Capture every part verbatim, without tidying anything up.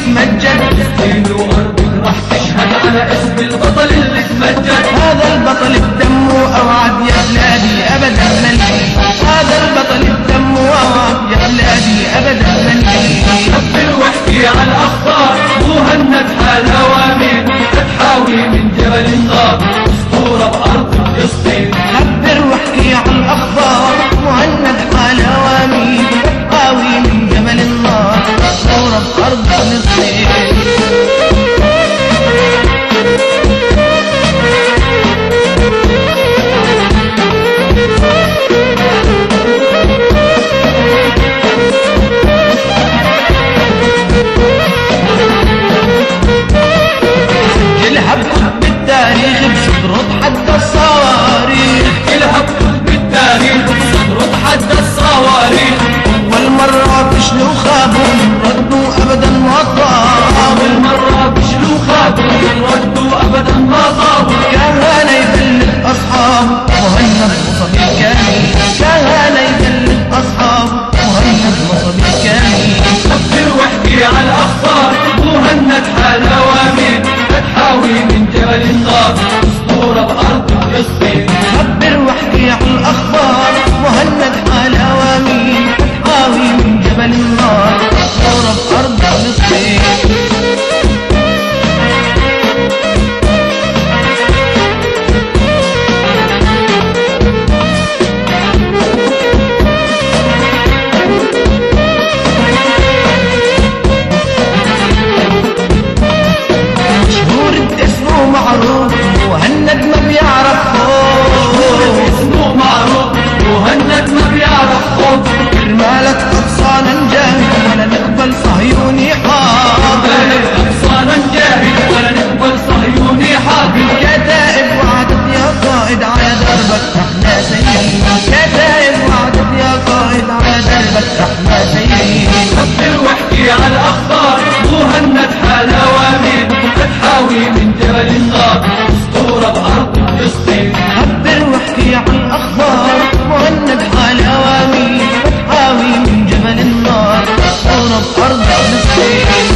تمجد، فلسطين وأرضك راح تشهد على اسم البطل اللي تمجد. هذا البطل بدمه أوعد يا بلادي أبدا من لي، هذا البطل بدمه أوعد يا بلادي أبدا من لي. خبر واحكي عن الأخبار، مهند حالها وامين، تحاوي من جبل النار أسطورة بأرض فلسطين. خبر واحكي عن الأخبار، مهند حالها وامين، تحاوي من جبل النار أسطورة بأرض فلسطين. بالتاريخ بصدره تحدى الصواريخ، كلها بكتب بالتاريخ بصدره تحدى الصواريخ. أول مرة فشلوا خابوا ردوا أبدا ما طابوا، أول مرة فشلوا خابوا ردوا أبدا ما طابوا. كان يبلد أصحابه مهند وصبي كامل، كان يبلد أصحابه مهند وصبي كامل. خبر واحكي عن الأخبار، مهند حالها وامين، تحاوي من جبل النار أسطورة بأرض فلسطين. خبر واحكي عن الأخبار، مهند حالها وامين، تحاوي من جبل النار أسطورة بأرض فلسطين. معروف مهند ما بيعرف خوف، اسمه معروف مهند ما بيعرف خوف. كرمالك أقصانا نجاهد ولا نقبل صهيوني حاضر، أقصانا نجاهد ولا نقبل صهيوني حاضر. كتائب وعدت يا قائد على دربك احنا سيئين، كتائب وعدت يا قائد على دربك احنا سيئين. خبر واحكي عن الأخبار، مهند حالها وامين، تحاوي من جبل النار أسطورة بأرض فلسطين. خبر واحكي عن الأخبار، مهند حالها وامين، تحاوي من جبل النار أسطورة بأرض فلسطين.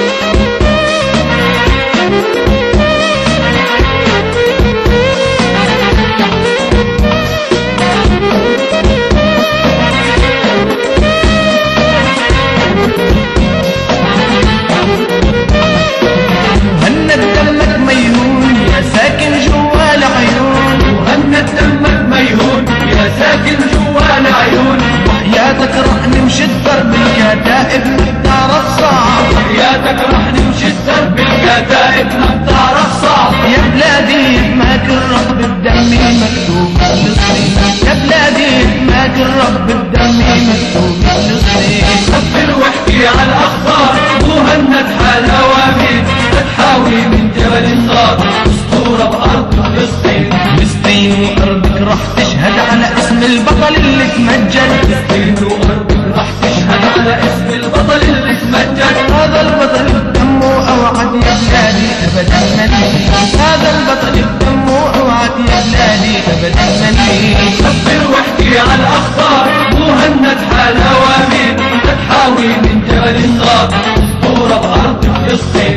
وحياتك رح نمشي الدرب الكتائب نبتعرف صعب، وحياتك رح نمشي الدرب الكتائب نبتعرف صعب. يا بلادي يهمك الرب بدمي مكتوب فلسطين، يا بلادي يهمك الرب بدمي مكتوب فلسطين. خبر واحكي عن الأخبار، مهند حالها وامين، تحاوي من جبل النار أسطورة بأرض فلسطين. فلسطين وأرضك رح تشهد على اسم البطل اللي تمجد، فلسطين وأرضك رح تشهد على اسم البطل اللي تمجد. هذا البطل بدمه أوعد يا بلادي أبدا من لي، هذا البطل بدمه أوعد يا بلادي أبدا من لي. خبر واحكي عن الأخبار، مهند حالها وامين، تحاوي من جبل النار أسطورة بأرض فلسطين.